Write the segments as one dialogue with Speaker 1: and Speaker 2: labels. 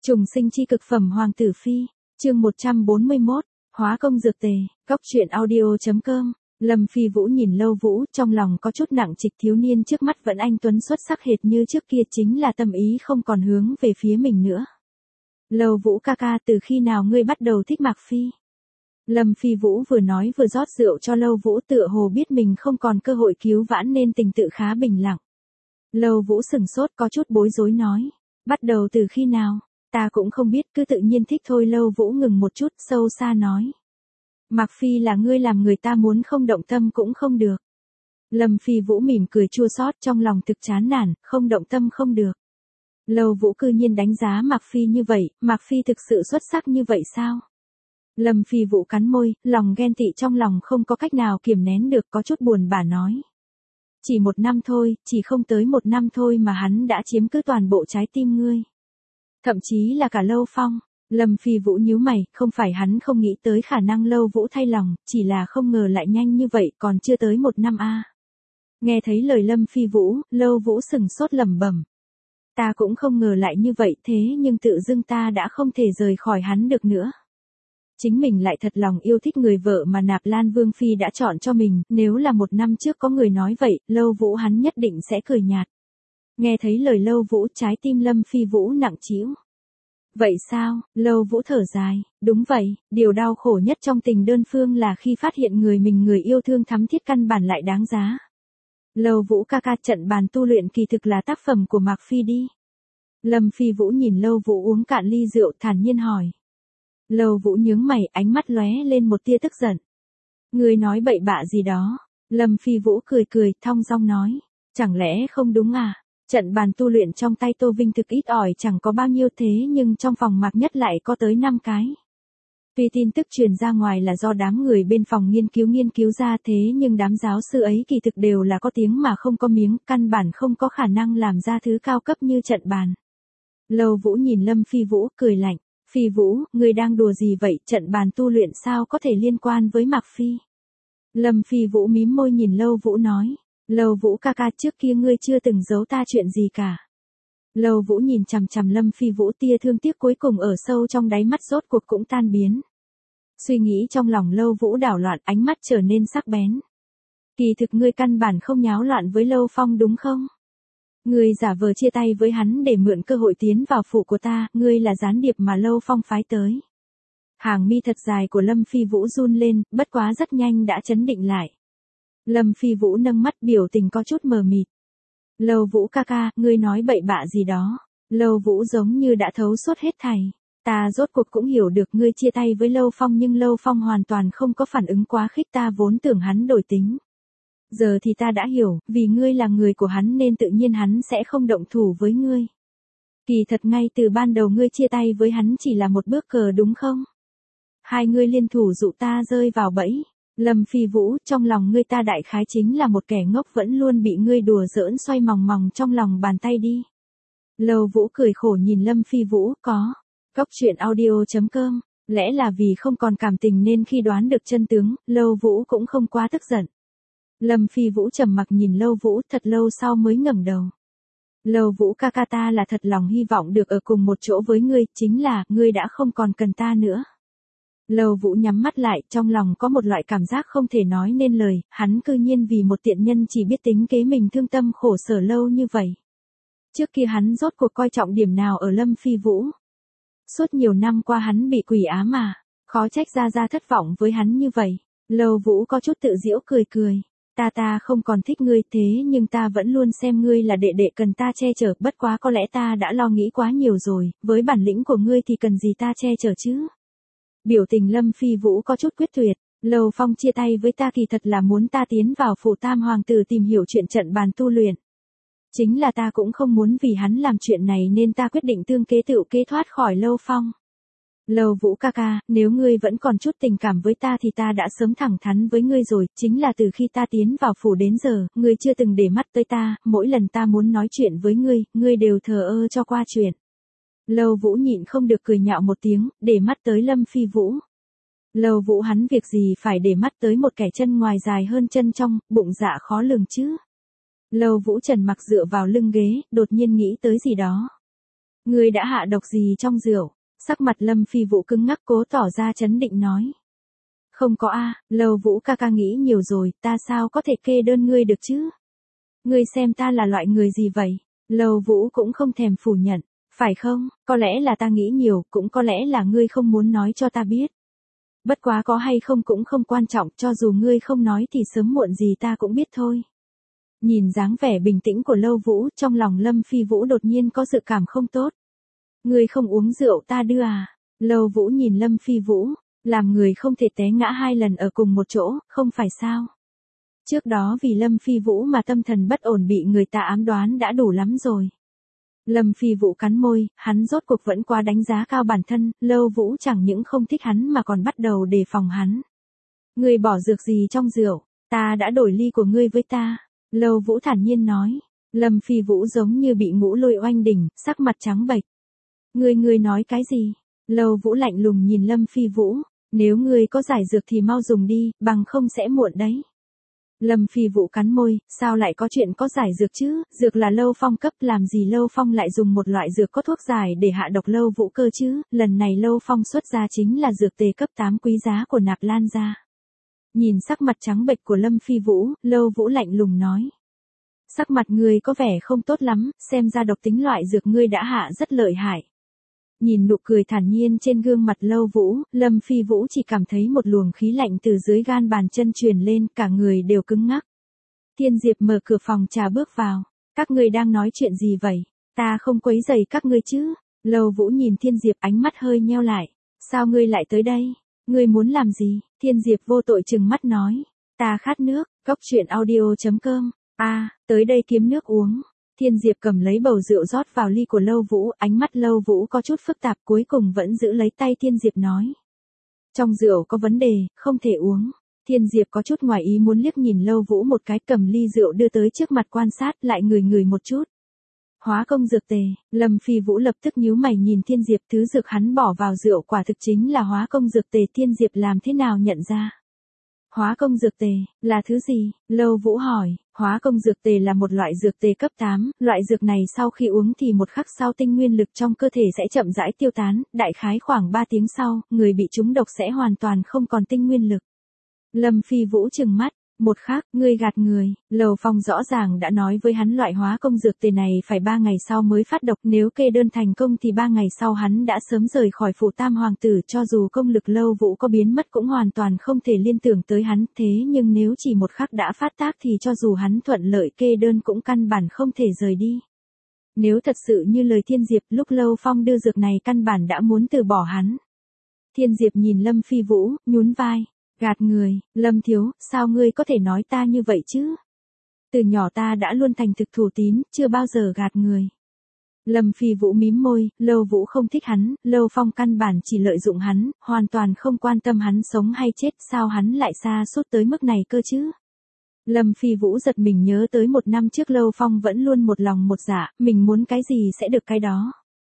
Speaker 1: Trùng sinh chi cực phẩm Hoàng tử phi, chương 141, hóa công dược tề, góc truyện audio.com. Lâm Phi Vũ nhìn Lâu Vũ, trong lòng có chút nặng trịch, thiếu niên trước mắt vẫn anh tuấn xuất sắc hệt như trước kia, chính là tâm ý không còn hướng về phía mình nữa. Lâu Vũ ca ca, từ khi nào ngươi bắt đầu thích Mạc Phi? Lâm Phi Vũ vừa nói vừa rót rượu cho Lâu Vũ, tựa hồ biết mình không còn cơ hội cứu vãn nên tình tự khá bình lặng. Lâu Vũ sừng sốt, có chút bối rối nói, bắt đầu từ khi nào? Ta cũng không biết, cứ tự nhiên thích thôi. Lâu Vũ ngừng một chút, sâu xa nói. Mạc Phi là ngươi làm người ta muốn không động tâm cũng không được. Lâm Phi Vũ mỉm cười chua xót, trong lòng thực chán nản, không động tâm không được. Lâu Vũ cư nhiên đánh giá Mạc Phi như vậy, Mạc Phi thực sự xuất sắc như vậy sao? Lâm Phi Vũ cắn môi, lòng ghen tị trong lòng không có cách nào kiềm nén được, có chút buồn bã nói. Chỉ 1 năm thôi, chỉ không tới 1 năm thôi mà hắn đã chiếm cứ toàn bộ trái tim ngươi. Thậm chí là cả Lâu Phong. Lâm Phi Vũ nhíu mày, không phải hắn không nghĩ tới khả năng Lâu Vũ thay lòng, chỉ là không ngờ lại nhanh như vậy, còn chưa tới 1 năm a. Nghe thấy lời Lâm Phi Vũ, Lâu Vũ sừng sốt lẩm bẩm. Ta cũng không ngờ lại như vậy, thế nhưng tự dưng ta đã không thể rời khỏi hắn được nữa. Chính mình lại thật lòng yêu thích người vợ mà Nạp Lan Vương Phi đã chọn cho mình, nếu là 1 năm trước có người nói vậy, Lâu Vũ hắn nhất định sẽ cười nhạt. Nghe thấy lời Lâu Vũ, trái tim Lâm Phi Vũ nặng trĩu. Vậy sao? Lâu Vũ thở dài, đúng vậy, điều đau khổ nhất trong tình đơn phương là khi phát hiện người yêu thương thắm thiết căn bản lại đáng giá. Lâu Vũ ca ca, trận bàn tu luyện kỳ thực là tác phẩm của Mạc Phi đi. Lâm Phi Vũ nhìn Lâu Vũ uống cạn ly rượu, thản nhiên hỏi. Lâu Vũ nhướng mày, ánh mắt lóe lên một tia tức giận. Ngươi nói bậy bạ gì đó? Lâm Phi Vũ cười, thong dong nói. Chẳng lẽ không đúng à? Trận bàn tu luyện trong tay Tô Vinh thực ít ỏi chẳng có bao nhiêu, thế nhưng trong phòng Mạc Nhất lại có tới 5 cái. Tuy tin tức truyền ra ngoài là do đám người bên phòng nghiên cứu ra, thế nhưng đám giáo sư ấy kỳ thực đều là có tiếng mà không có miếng, căn bản không có khả năng làm ra thứ cao cấp như trận bàn. Lâu Vũ nhìn Lâm Phi Vũ, cười lạnh. Phi Vũ, ngươi đang đùa gì vậy, trận bàn tu luyện sao có thể liên quan với Mạc Phi? Lâm Phi Vũ mím môi nhìn Lâu Vũ nói. Lâu Vũ ca ca, trước kia ngươi chưa từng giấu ta chuyện gì cả. Lâu Vũ nhìn chằm chằm Lâm Phi Vũ, tia thương tiếc cuối cùng ở sâu trong đáy mắt rốt cuộc cũng tan biến. Suy nghĩ trong lòng Lâu Vũ đảo loạn, ánh mắt trở nên sắc bén. Kỳ thực ngươi căn bản không nháo loạn với Lâu Phong đúng không? Ngươi giả vờ chia tay với hắn để mượn cơ hội tiến vào phủ của ta, ngươi là gián điệp mà Lâu Phong phái tới. Hàng mi thật dài của Lâm Phi Vũ run lên, bất quá rất nhanh đã trấn định lại. Lâm Phi Vũ nâng mắt, biểu tình có chút mờ mịt. Lâu Vũ ca ca, ngươi nói bậy bạ gì đó? Lâu Vũ giống như đã thấu suốt hết thảy. Ta rốt cuộc cũng hiểu được ngươi chia tay với Lâu Phong, nhưng Lâu Phong hoàn toàn không có phản ứng quá khích, ta vốn tưởng hắn đổi tính. Giờ thì ta đã hiểu, vì ngươi là người của hắn nên tự nhiên hắn sẽ không động thủ với ngươi. Kỳ thật ngay từ ban đầu ngươi chia tay với hắn chỉ là một bước cờ đúng không? Hai ngươi liên thủ dụ ta rơi vào bẫy. Lâm Phi Vũ, trong lòng ngươi ta đại khái chính là một kẻ ngốc vẫn luôn bị ngươi đùa giỡn xoay mòng mòng trong lòng bàn tay đi. Lâu Vũ cười khổ nhìn Lâm Phi Vũ, có. Góc truyện audio.com, lẽ là vì không còn cảm tình nên khi đoán được chân tướng, Lâu Vũ cũng không quá tức giận. Lâm Phi Vũ trầm mặc nhìn Lâu Vũ, thật lâu sau mới ngẩng đầu. Lâu Vũ ca ca, ta là thật lòng hy vọng được ở cùng một chỗ với ngươi, chính là, ngươi đã không còn cần ta nữa. Lâu Vũ nhắm mắt lại, trong lòng có một loại cảm giác không thể nói nên lời, hắn cư nhiên vì một tiện nhân chỉ biết tính kế mình thương tâm khổ sở lâu như vậy. Trước kia hắn rốt cuộc coi trọng điểm nào ở Lâm Phi Vũ? Suốt nhiều năm qua hắn bị quỷ ám mà, khó trách ra thất vọng với hắn như vậy. Lâu Vũ có chút tự giễu cười. Ta không còn thích ngươi, thế nhưng ta vẫn luôn xem ngươi là đệ đệ cần ta che chở, bất quá có lẽ ta đã lo nghĩ quá nhiều rồi, với bản lĩnh của ngươi thì cần gì ta che chở chứ? Biểu tình Lâm Phi Vũ có chút quyết tuyệt. Lâu Phong chia tay với ta kỳ thật là muốn ta tiến vào phủ Tam Hoàng tử tìm hiểu chuyện trận bàn tu luyện. Chính là ta cũng không muốn vì hắn làm chuyện này nên ta quyết định tương kế tự kế thoát khỏi Lâu Phong. Lâu Vũ ca ca, nếu ngươi vẫn còn chút tình cảm với ta thì ta đã sớm thẳng thắn với ngươi rồi, chính là từ khi ta tiến vào phủ đến giờ, ngươi chưa từng để mắt tới ta, mỗi lần ta muốn nói chuyện với ngươi đều thờ ơ cho qua chuyện. Lâu Vũ nhịn không được cười nhạo một tiếng, để mắt tới Lâm Phi Vũ. Lâu Vũ hắn việc gì phải để mắt tới một kẻ chân ngoài dài hơn chân trong, bụng dạ khó lường chứ. Lâu Vũ trần mặc dựa vào lưng ghế, đột nhiên nghĩ tới gì đó. Ngươi đã hạ độc gì trong rượu? Sắc mặt Lâm Phi Vũ cứng ngắc cố tỏ ra trấn định nói. Không có a, Lâu Vũ ca ca nghĩ nhiều rồi, ta sao có thể kê đơn ngươi được chứ? Ngươi xem ta là loại người gì vậy? Lâu Vũ cũng không thèm phủ nhận, phải không? Có lẽ là ta nghĩ nhiều, cũng có lẽ là ngươi không muốn nói cho ta biết. Bất quá có hay không cũng không quan trọng, cho dù ngươi không nói thì sớm muộn gì ta cũng biết thôi. Nhìn dáng vẻ bình tĩnh của Lâu Vũ, trong lòng Lâm Phi Vũ đột nhiên có dự cảm không tốt. Ngươi không uống rượu ta đưa à? Lâu Vũ nhìn Lâm Phi Vũ, làm người không thể té ngã 2 lần ở cùng một chỗ, không phải sao? Trước đó vì Lâm Phi Vũ mà tâm thần bất ổn bị người ta ám đoán đã đủ lắm rồi. Lâm Phi Vũ cắn môi, hắn rốt cuộc vẫn quá đánh giá cao bản thân, Lâu Vũ chẳng những không thích hắn mà còn bắt đầu đề phòng hắn. Ngươi bỏ dược gì trong rượu? Ta đã đổi ly của ngươi với ta. Lâu Vũ thản nhiên nói. Lâm Phi Vũ giống như bị ngũ lôi oanh đỉnh, sắc mặt trắng bệch. Ngươi nói cái gì? Lâu Vũ lạnh lùng nhìn Lâm Phi Vũ. Nếu ngươi có giải dược thì mau dùng đi, bằng không sẽ muộn đấy. Lâm Phi Vũ cắn môi, sao lại có chuyện có giải dược chứ? Dược là Lâu Phong cấp, làm gì Lâu Phong lại dùng một loại dược có thuốc giải để hạ độc Lâu Vũ cơ chứ? Lần này Lâu Phong xuất ra chính là dược tề cấp 8 quý giá của Nạp Lan gia. Nhìn sắc mặt trắng bệch của Lâm Phi Vũ, Lâu Vũ lạnh lùng nói. Sắc mặt ngươi có vẻ không tốt lắm, xem ra độc tính loại dược ngươi đã hạ rất lợi hại. Nhìn nụ cười thản nhiên trên gương mặt Lâu Vũ, Lâm Phi Vũ chỉ cảm thấy một luồng khí lạnh từ dưới gan bàn chân truyền lên, cả người đều cứng ngắc. Thiên Diệp mở cửa phòng trà bước vào. Các ngươi đang nói chuyện gì vậy? Ta không quấy rầy các ngươi chứ? Lâu Vũ nhìn Thiên Diệp ánh mắt hơi nheo lại. Sao ngươi lại tới đây? Ngươi muốn làm gì? Thiên Diệp vô tội trừng mắt nói. Ta khát nước, coctruyện.audio.com. Tới đây kiếm nước uống. Thiên Diệp cầm lấy bầu rượu rót vào ly của Lâu Vũ, ánh mắt Lâu Vũ có chút phức tạp cuối cùng vẫn giữ lấy tay Thiên Diệp nói. Trong rượu có vấn đề, không thể uống. Thiên Diệp có chút ngoài ý muốn liếc nhìn Lâu Vũ một cái cầm ly rượu đưa tới trước mặt quan sát lại ngửi một chút. Hóa công dược tề, Lâm Phi Vũ lập tức nhíu mày nhìn Thiên Diệp thứ dược hắn bỏ vào rượu quả thực chính là hóa công dược tề Thiên Diệp làm thế nào nhận ra. Hóa công dược tề, là thứ gì? Lâu Vũ hỏi, hóa công dược tề là một loại dược tề cấp 8, loại dược này sau khi uống thì một khắc sau tinh nguyên lực trong cơ thể sẽ chậm rãi tiêu tán, đại khái khoảng 3 tiếng sau, người bị trúng độc sẽ hoàn toàn không còn tinh nguyên lực. Lâm Phi Vũ trừng mắt, một khắc, ngươi gạt người, Lầu Phong rõ ràng đã nói với hắn loại hóa công dược tề này phải 3 ngày sau mới phát độc, nếu kê đơn thành công thì 3 ngày sau hắn đã sớm rời khỏi phủ Tam Hoàng tử, cho dù công lực Lâu Vũ có biến mất cũng hoàn toàn không thể liên tưởng tới hắn, thế nhưng nếu chỉ một khắc đã phát tác thì cho dù hắn thuận lợi kê đơn cũng căn bản không thể rời đi. Nếu thật sự như lời Thiên Diệp, lúc Lâu Phong đưa dược này căn bản đã muốn từ bỏ hắn. Thiên Diệp nhìn Lâm Phi Vũ, nhún vai. Gạt người, Lâm thiếu, sao ngươi có thể nói ta như vậy chứ? Từ nhỏ ta đã luôn thành thực thủ tín, chưa bao giờ gạt người. Lâm Phi Vũ mím môi, Lâu Vũ không thích hắn, Lâu Phong căn bản chỉ lợi dụng hắn, hoàn toàn không quan tâm hắn sống hay chết, sao hắn lại xa suốt tới mức này cơ chứ? Lâm Phi Vũ giật mình nhớ tới 1 năm trước Lâu Phong vẫn luôn một lòng một dạ, mình muốn cái gì sẽ được cái đó.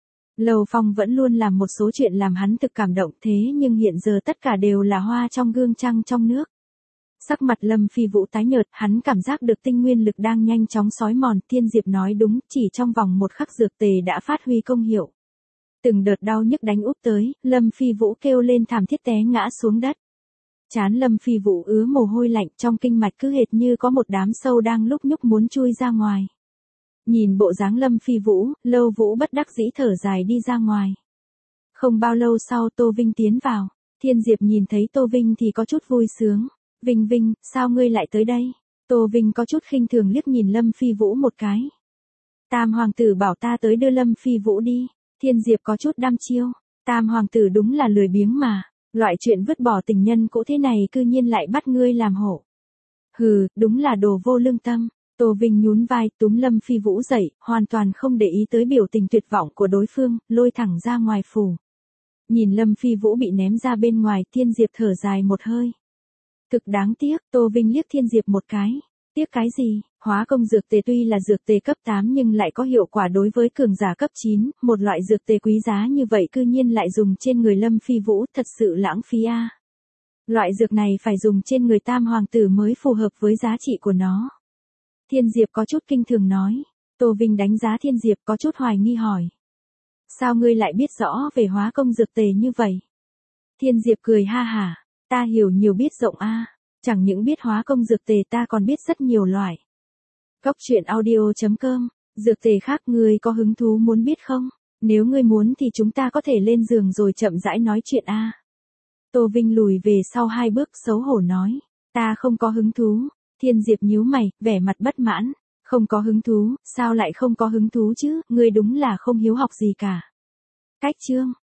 Speaker 1: Lâu Phong vẫn luôn làm một số chuyện làm hắn thực cảm động thế nhưng hiện giờ tất cả đều là hoa trong gương trăng trong nước. Sắc mặt Lâm Phi Vũ tái nhợt, hắn cảm giác được tinh nguyên lực đang nhanh chóng xói mòn, Thiên Diệp nói đúng, chỉ trong vòng một khắc dược tề đã phát huy công hiệu. Từng đợt đau nhức đánh úp tới, Lâm Phi Vũ kêu lên thảm thiết té ngã xuống đất. Trán Lâm Phi Vũ ứa mồ hôi lạnh, trong kinh mạch cứ hệt như có một đám sâu đang lúc nhúc muốn chui ra ngoài. Nhìn bộ dáng Lâm Phi Vũ, Lâu Vũ bất đắc dĩ thở dài đi ra ngoài. Không bao lâu sau Tô Vinh tiến vào, Thiên Diệp nhìn thấy Tô Vinh thì có chút vui sướng. Vinh Vinh, sao ngươi lại tới đây? Tô Vinh có chút khinh thường liếc nhìn Lâm Phi Vũ một cái. Tam Hoàng tử bảo ta tới đưa Lâm Phi Vũ đi. Thiên Diệp có chút đăm chiêu. Tam Hoàng tử đúng là lười biếng mà. Loại chuyện vứt bỏ tình nhân cũ thế này cư nhiên lại bắt ngươi làm hộ. Hừ, đúng là đồ vô lương tâm. Tô Vinh nhún vai túm Lâm Phi Vũ dậy, hoàn toàn không để ý tới biểu tình tuyệt vọng của đối phương, lôi thẳng ra ngoài phủ. Nhìn Lâm Phi Vũ bị ném ra bên ngoài, Thiên Diệp thở dài một hơi. Thực đáng tiếc, Tô Vinh liếc Thiên Diệp một cái. Tiếc cái gì? Hóa công dược tề tuy là dược tề cấp 8 nhưng lại có hiệu quả đối với cường giả cấp 9, một loại dược tề quý giá như vậy cư nhiên lại dùng trên người Lâm Phi Vũ, thật sự lãng phí a. Loại dược này phải dùng trên người Tam Hoàng tử mới phù hợp với giá trị của nó. Thiên Diệp có chút kinh thường nói. Tô Vinh đánh giá Thiên Diệp có chút hoài nghi hỏi. Sao ngươi lại biết rõ về hóa công dược tề như vậy? Thiên Diệp cười ha hả, ta hiểu nhiều biết rộng a, chẳng những biết hóa công dược tề ta còn biết rất nhiều loại. Cốc truyện audio.com, dược tề khác ngươi có hứng thú muốn biết không? Nếu ngươi muốn thì chúng ta có thể lên giường rồi chậm rãi nói chuyện a. Tô Vinh lùi về sau 2 bước xấu hổ nói, ta không có hứng thú. Thiên Diệp nhíu mày, vẻ mặt bất mãn, không có hứng thú, sao lại không có hứng thú chứ, ngươi đúng là không hiếu học gì cả. Cách chương